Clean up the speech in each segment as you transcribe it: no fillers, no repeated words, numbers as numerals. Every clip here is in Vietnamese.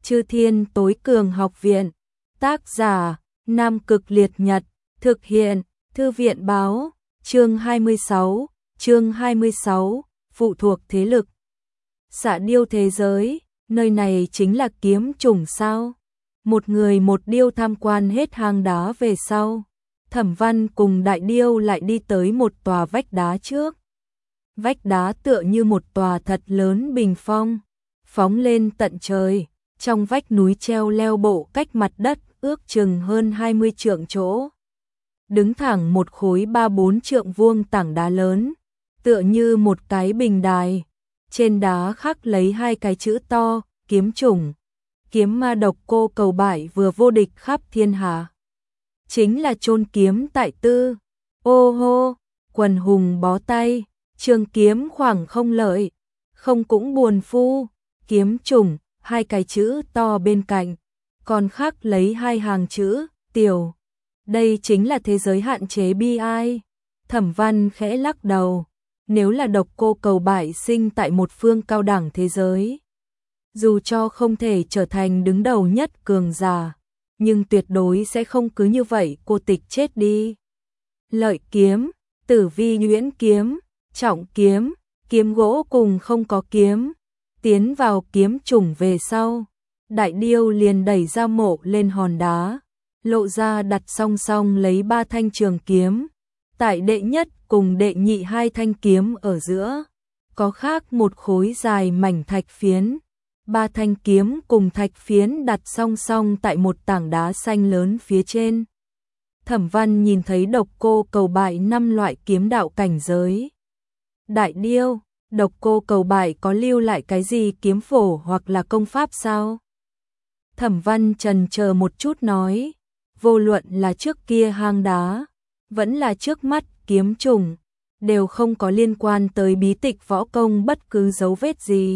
Chư Thiên Tối Cường Học Viện. Tác giả: Nam Cực Liệt Nhật. Thực hiện: Thư viện báo. Chương 26, phụ thuộc thế lực. Xạ điêu thế giới, nơi này chính là kiếm chủng sao? Một người một điêu tham quan hết hang đá về sau, Thẩm Văn cùng Đại Điêu lại đi tới một tòa vách đá trước. Vách đá tựa như một tòa thật lớn bình phong, phóng lên tận trời, trong vách núi treo leo bộ cách mặt đất ước chừng hơn 20 trượng chỗ. Đứng thẳng một khối 3-4 trượng vuông tảng đá lớn, tựa như một cái bình đài. Trên đá khắc lấy hai cái chữ to, kiếm chủng. Kiếm ma độc cô cầu bại vừa vô địch khắp thiên hạ. Chính là chôn kiếm tại tư. Ô hô, quần hùng bó tay, trường kiếm khoảng không lợi, không cũng buồn phu. Kiếm chủng, hai cái chữ to bên cạnh, còn khắc lấy hai hàng chữ, tiểu. Đây chính là thế giới hạn chế bi ai. Thẩm Văn khẽ lắc đầu. Nếu là độc cô cầu bại sinh tại một phương cao đẳng thế giới, dù cho không thể trở thành đứng đầu nhất cường giả, nhưng tuyệt đối sẽ không cứ như vậy cô tịch chết đi. Lợi kiếm, tử vi nhuyễn kiếm, trọng kiếm, kiếm gỗ cùng không có kiếm, tiến vào kiếm chủng về sau. Đại Điêu liền đẩy ra mộ lên hòn đá, lộ ra đặt song song lấy 3 thanh trường kiếm. Tại đệ nhất cùng đệ nhị 2 thanh kiếm ở giữa, có khác một khối dài mảnh thạch phiến. 3 thanh kiếm cùng thạch phiến đặt song song tại một tảng đá xanh lớn phía trên. Thẩm Văn nhìn thấy độc cô cầu bại 5 loại kiếm đạo cảnh giới. Đại Điêu, độc cô cầu bại có lưu lại cái gì kiếm phổ hoặc là công pháp sao? Thẩm Văn chần chờ một chút nói, vô luận là trước kia hang đá, vẫn là trước mắt kiếm chủng, đều không có liên quan tới bí tịch võ công bất cứ dấu vết gì.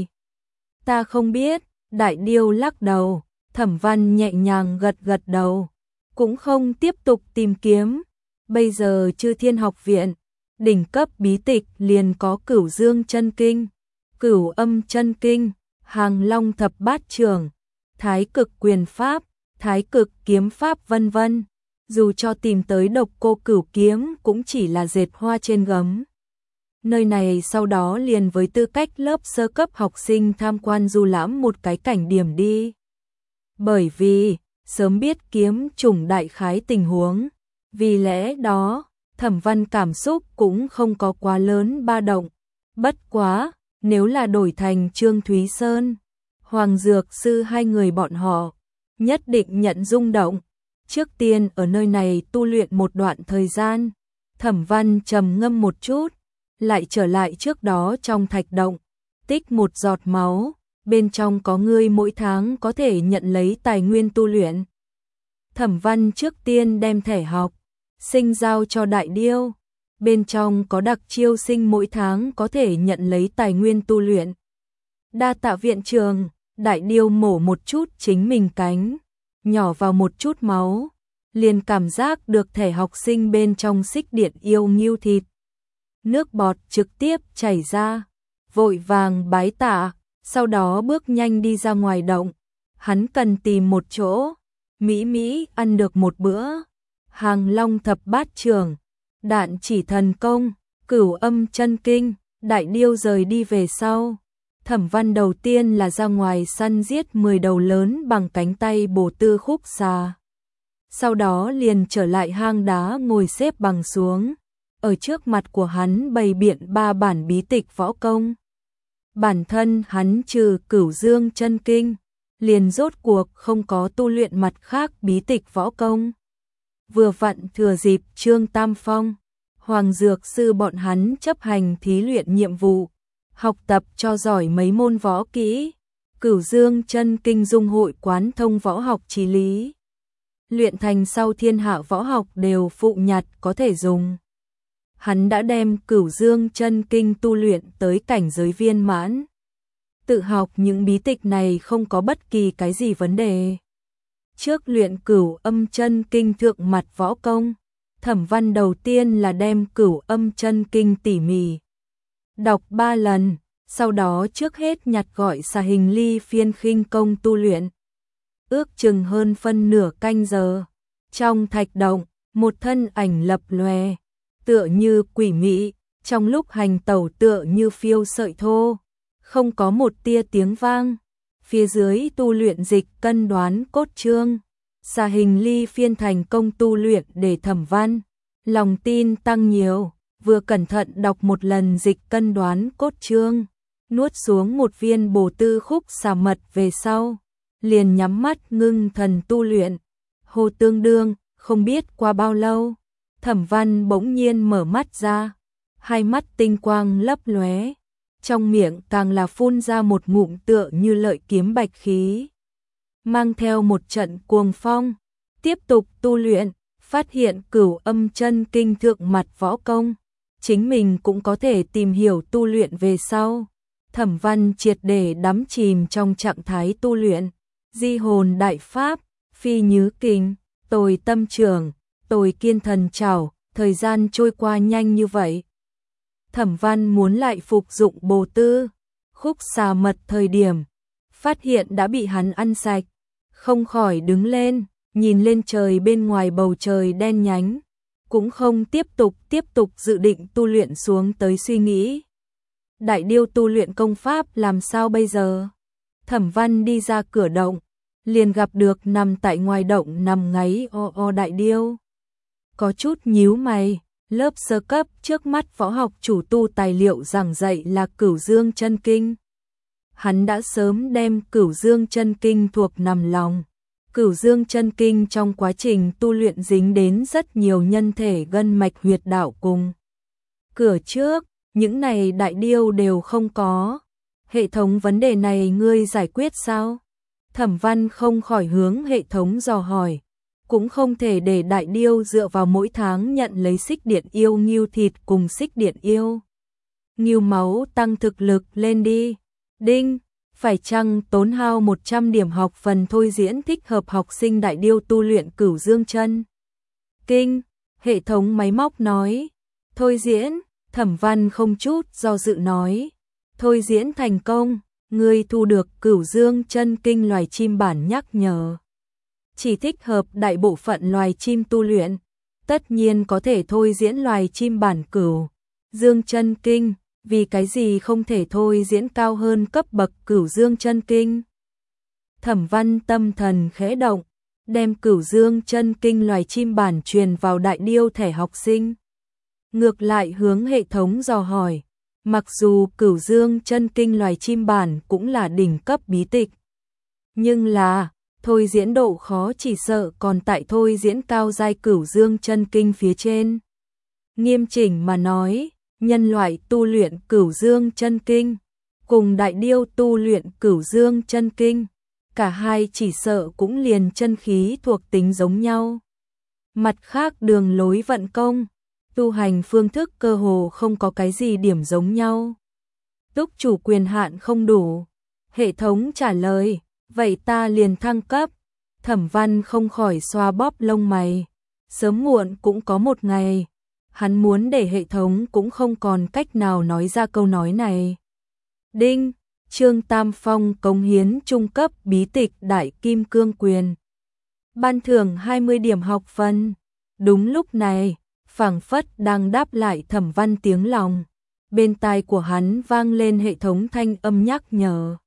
Ta không biết. Đại Điêu lắc đầu. Thẩm Văn nhẹ nhàng gật gật đầu, cũng không tiếp tục tìm kiếm. Bây giờ Chư Thiên Học Viện, đỉnh cấp bí tịch liền có Cửu Dương Chân Kinh, Cửu Âm Chân Kinh, Hàng Long Thập Bát Trưởng, Thái Cực Quyền Pháp, Thái Cực Kiếm Pháp vân vân. Dù cho tìm tới độc cô cửu kiếm cũng chỉ là dệt hoa trên gấm. Nơi này sau đó liền với tư cách lớp sơ cấp học sinh tham quan du lãm một cái cảnh điểm đi. Bởi vì sớm biết kiếm chủng đại khái tình huống, vì lẽ đó Thẩm Văn cảm xúc cũng không có quá lớn ba động. Bất quá, nếu là đổi thành Trương Thúy Sơn, Hoàng Dược Sư hai người bọn họ, nhất định nhận rung động. Trước tiên ở nơi này tu luyện một đoạn thời gian. Thẩm Văn trầm ngâm một chút, lại trở lại trước đó trong thạch động, tích một giọt máu, bên trong có ngươi mỗi tháng có thể nhận lấy tài nguyên tu luyện. Thẩm Văn trước tiên đem thẻ học sinh giao cho Đại Điêu, bên trong có đặc chiêu sinh mỗi tháng có thể nhận lấy tài nguyên tu luyện. Đa tạ viện trường. Đại Điêu mổ một chút chính mình cánh, nhỏ vào một chút máu, liền cảm giác được thẻ học sinh bên trong xích điện yêu nghiêu thịt. Nước bọt trực tiếp chảy ra, vội vàng bái tạ, sau đó bước nhanh đi ra ngoài động. Hắn cần tìm một chỗ, mỹ ăn được một bữa. Hàng Long Thập Bát Trưởng, Đạn Chỉ Thần Công, Cửu Âm Chân Kinh. Đại Điêu rời đi về sau, Thẩm Văn đầu tiên là ra ngoài săn giết 10 đầu lớn bằng cánh tay bổ tư khúc xà. Sau đó liền trở lại hang đá ngồi xếp bằng xuống. Ở trước mặt của hắn bày biện 3 bản bí tịch võ công. Bản thân hắn trừ Cửu Dương Chân Kinh, liền rốt cuộc không có tu luyện mặt khác bí tịch võ công. Vừa vặn thừa dịp Trương Tam Phong, Hoàng Dược Sư bọn hắn chấp hành thí luyện nhiệm vụ, học tập cho giỏi mấy môn võ kỹ. Cửu Dương Chân Kinh dung hội quán thông võ học chí lý, luyện thành sau thiên hạ võ học đều phụ nhặt có thể dùng. Hắn đã đem Cửu Dương Chân Kinh tu luyện tới cảnh giới viên mãn. Tự học những bí tịch này không có bất kỳ cái gì vấn đề. Trước luyện Cửu Âm Chân Kinh thượng mặt võ công, Thẩm Văn đầu tiên là đem Cửu Âm Chân Kinh tỉ mỉ đọc 3 lần, sau đó trước hết nhặt gọi xà hình ly phiên khinh công tu luyện. ước chừng hơn phân nửa canh giờ. Trong thạch động, một thân ảnh lập lòe, tựa như quỷ mị, trong lúc hành tẩu tựa như phiêu sợi thô, không có một tia tiếng vang. Phía dưới tu luyện dịch cân đoán cốt chương, xà hình ly phiên thành công tu luyện để Thẩm Văn lòng tin tăng nhiều, vừa cẩn thận đọc một lần dịch cân đoán cốt chương, nuốt xuống một viên bổ tư khúc xà mật về sau, liền nhắm mắt ngưng thần tu luyện. Hồ tương đương, không biết qua bao lâu, Thẩm Văn bỗng nhiên mở mắt ra, hai mắt tinh quang lấp lóe, trong miệng càng là phun ra một ngụm tựa như lợi kiếm bạch khí, mang theo một trận cuồng phong, tiếp tục tu luyện, phát hiện Cửu Âm Chân Kinh thượng mặt võ công, chính mình cũng có thể tìm hiểu tu luyện về sau. Thẩm Văn triệt để đắm chìm trong trạng thái tu luyện, di hồn đại pháp, phi nhứ kinh, tồi tâm trưởng, tồi kiên thần trảo, thời gian trôi qua nhanh như vậy. Thẩm Văn muốn lại phục dụng bổ tư khúc xà mật thời điểm, phát hiện đã bị hắn ăn sạch, không khỏi đứng lên, nhìn lên trời bên ngoài bầu trời đen nhánh, cũng không tiếp tục dự định tu luyện xuống tới suy nghĩ. Đại điêu tu luyện công pháp làm sao bây giờ? Thẩm Văn đi ra cửa động, liền gặp được nằm tại ngoài động nằm ngáy đại điêu. Có chút nhíu mày, lớp sơ cấp trước mắt võ học chủ tu tài liệu giảng dạy là Cửu Dương Chân Kinh. Hắn đã sớm đem Cửu Dương Chân Kinh thuộc nằm lòng. Cửu Dương Chân Kinh trong quá trình tu luyện dính đến rất nhiều nhân thể gân mạch huyệt đạo cùng. Cửa trước, những này đại điêu đều không có. Hệ thống vấn đề này ngươi giải quyết sao? Thẩm Văn không khỏi hướng hệ thống dò hỏi. Cũng không thể để đại điêu dựa vào mỗi tháng nhận lấy xích điện yêu ngưu thịt cùng xích điện yêu ngưu máu tăng thực lực lên đi. Đinh, phải chăng tốn hao 100 điểm học phần thôi diễn thích hợp học sinh đại điêu tu luyện Cửu Dương Chân Kinh? Hệ thống máy móc nói. Thôi diễn, Thẩm Văn không chút do dự nói. Thôi diễn thành công, ngươi thu được Cửu Dương Chân Kinh loài chim bản nhắc nhở. Chỉ thích hợp đại bộ phận loài chim tu luyện, tất nhiên có thể thôi diễn loài chim bản Cửu Dương Chân Kinh, vì cái gì không thể thôi diễn cao hơn cấp bậc Cửu Dương Chân Kinh? Thẩm Văn tâm thần khẽ động, đem Cửu Dương Chân Kinh loài chim bản truyền vào đại điêu thể học sinh. Ngược lại hướng hệ thống dò hỏi, mặc dù Cửu Dương Chân Kinh loài chim bản cũng là đỉnh cấp bí tịch, nhưng là thôi diễn độ khó chỉ sợ còn tại thôi diễn cao giai Cửu Dương Chân Kinh phía trên. Nghiêm chỉnh mà nói, nhân loại tu luyện Cửu Dương Chân Kinh cùng đại điêu tu luyện Cửu Dương Chân Kinh, cả hai chỉ sợ cũng liền chân khí thuộc tính giống nhau. Mặt khác đường lối vận công, tu hành phương thức cơ hồ không có cái gì điểm giống nhau. Túc chủ quyền hạn không đủ. Hệ thống trả lời, vậy ta liền thăng cấp. Thẩm Văn không khỏi xoa bóp lông mày. Sớm muộn cũng có một ngày, hắn muốn để hệ thống cũng không còn cách nào nói ra câu nói này. Đinh, Trương Tam Phong cống hiến trung cấp bí tịch Đại Kim Cương Quyền. Ban thưởng 20 điểm học phần. Đúng lúc này, phảng phất đang đáp lại Thẩm Văn tiếng lòng. Bên tai của hắn vang lên hệ thống thanh âm nhắc nhở.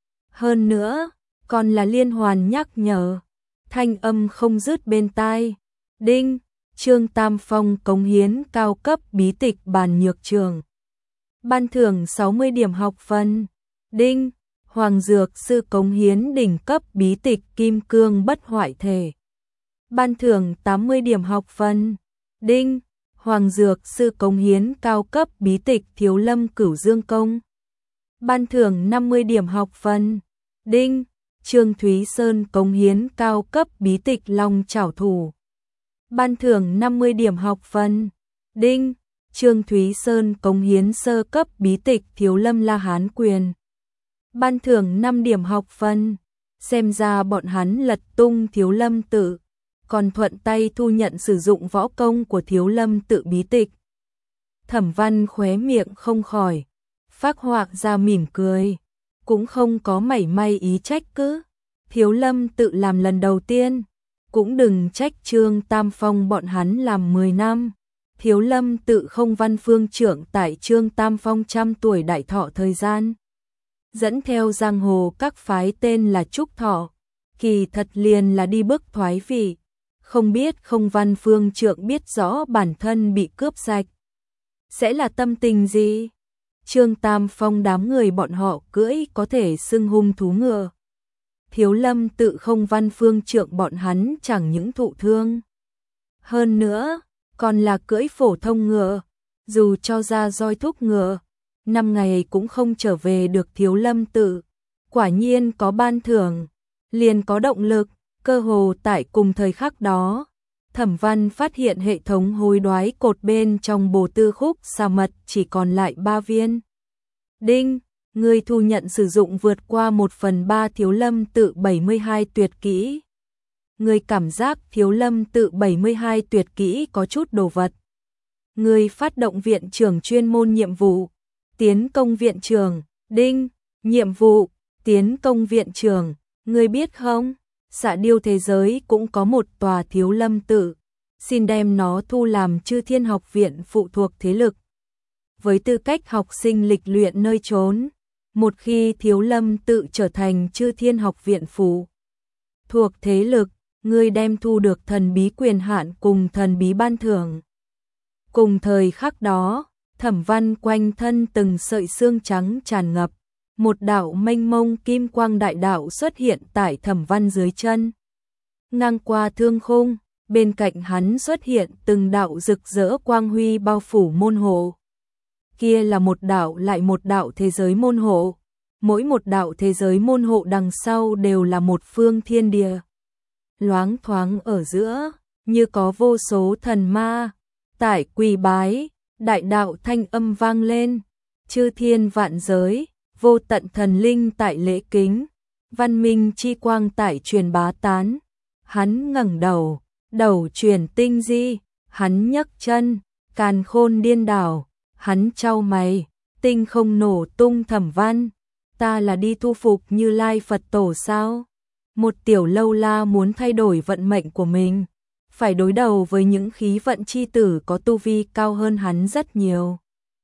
Hơn nữa, còn là liên hoàn nhắc nhở. Thanh âm không dứt bên tai. Đinh, Trương Tam Phong cống hiến cao cấp bí tịch Bàn Nhược Trường. Ban thưởng 60 điểm học phần. Đinh, Hoàng Dược Sư cống hiến đỉnh cấp bí tịch Kim Cương Bất Hoại Thể. Ban thưởng 80 điểm học phần. Đinh, Hoàng Dược Sư cống hiến cao cấp bí tịch Thiếu Lâm Cửu Dương Công. Ban thưởng 50 điểm học phần. Đinh, Trương Thúy Sơn cống hiến cao cấp bí tịch Long Chảo Thủ. Ban thưởng 50 điểm học phần. Đinh, Trương Thúy Sơn cống hiến sơ cấp bí tịch Thiếu Lâm La Hán Quyền. Ban thưởng 5 điểm học phần. Xem ra bọn hắn lật tung Thiếu Lâm Tự, còn thuận tay thu nhận sử dụng võ công của Thiếu Lâm Tự bí tịch. Thẩm Văn khóe miệng không khỏi phác họa ra mỉm cười, cũng không có mảy may ý trách cứ. Thiếu Lâm tự làm lần đầu tiên, cũng đừng trách Trương Tam Phong bọn hắn làm 10 năm. Thiếu Lâm tự không văn phương trưởng tại Trương Tam Phong trăm tuổi đại thọ thời gian. Dẫn theo giang hồ các phái tên là Trúc Thọ, kỳ thật liền là đi bước thoái vị. Không biết không văn phương trưởng biết rõ bản thân bị cướp sạch sẽ là tâm tình gì? Trương Tam Phong đám người bọn họ cưỡi có thể xưng hung thú ngựa. Thiếu Lâm tự không văn phương trưởng bọn hắn chẳng những thụ thương. Hơn nữa, còn là cưỡi phổ thông ngựa, dù cho ra roi thúc ngựa, 5 ngày cũng không trở về được Thiếu Lâm tự. Quả nhiên có ban thưởng, liền có động lực, cơ hồ tại cùng thời khắc đó. Thẩm Văn phát hiện hệ thống hối đoái cột bên trong bồ tư khúc xà mật chỉ còn lại 3 viên. Đinh, người thu nhận sử dụng vượt qua 1/3 Thiếu Lâm tự 72 tuyệt kỹ. Người cảm giác Thiếu Lâm tự 72 tuyệt kỹ có chút đồ vật. Người phát động viện trưởng chuyên môn nhiệm vụ, tiến công viện trưởng. Đinh, nhiệm vụ, tiến công viện trưởng. Người biết không? Xạ Điêu thế giới cũng có một tòa Thiếu Lâm tự, xin đem nó thu làm Chư Thiên học viện phụ thuộc thế lực. Với tư cách học sinh lịch luyện nơi trốn, một khi Thiếu Lâm tự trở thành Chư Thiên học viện phụ thuộc thế lực, ngươi đem thu được thần bí quyền hạn cùng thần bí ban thưởng. Cùng thời khắc đó, Thẩm Văn quanh thân từng sợi xương trắng tràn ngập. Một đạo mênh mông kim quang đại đạo xuất hiện tại Thẩm Văn dưới chân. Ngang qua thương khung, bên cạnh hắn xuất hiện từng đạo rực rỡ quang huy bao phủ môn hộ. Kia là một đạo lại một đạo thế giới môn hộ. Mỗi một đạo thế giới môn hộ đằng sau đều là một phương thiên địa. Loáng thoáng ở giữa, như có vô số thần ma tại quỳ bái, đại đạo thanh âm vang lên, chư thiên vạn giới. Vô tận thần linh tại lễ kính, văn minh chi quang tại truyền bá tán. Hắn ngẩng đầu, đầu truyền tinh di, hắn nhấc chân, càn khôn điên đảo, hắn chau mày, tinh không nổ tung. Thẩm Văn, ta là đi thu phục Như Lai Phật tổ sao? Một tiểu lâu la muốn thay đổi vận mệnh của mình, phải đối đầu với những khí vận chi tử có tu vi cao hơn hắn rất nhiều.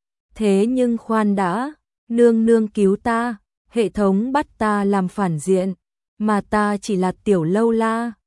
Thế nhưng khoan đã, nương nương cứu ta, hệ thống bắt ta làm phản diện, mà ta chỉ là tiểu lâu la,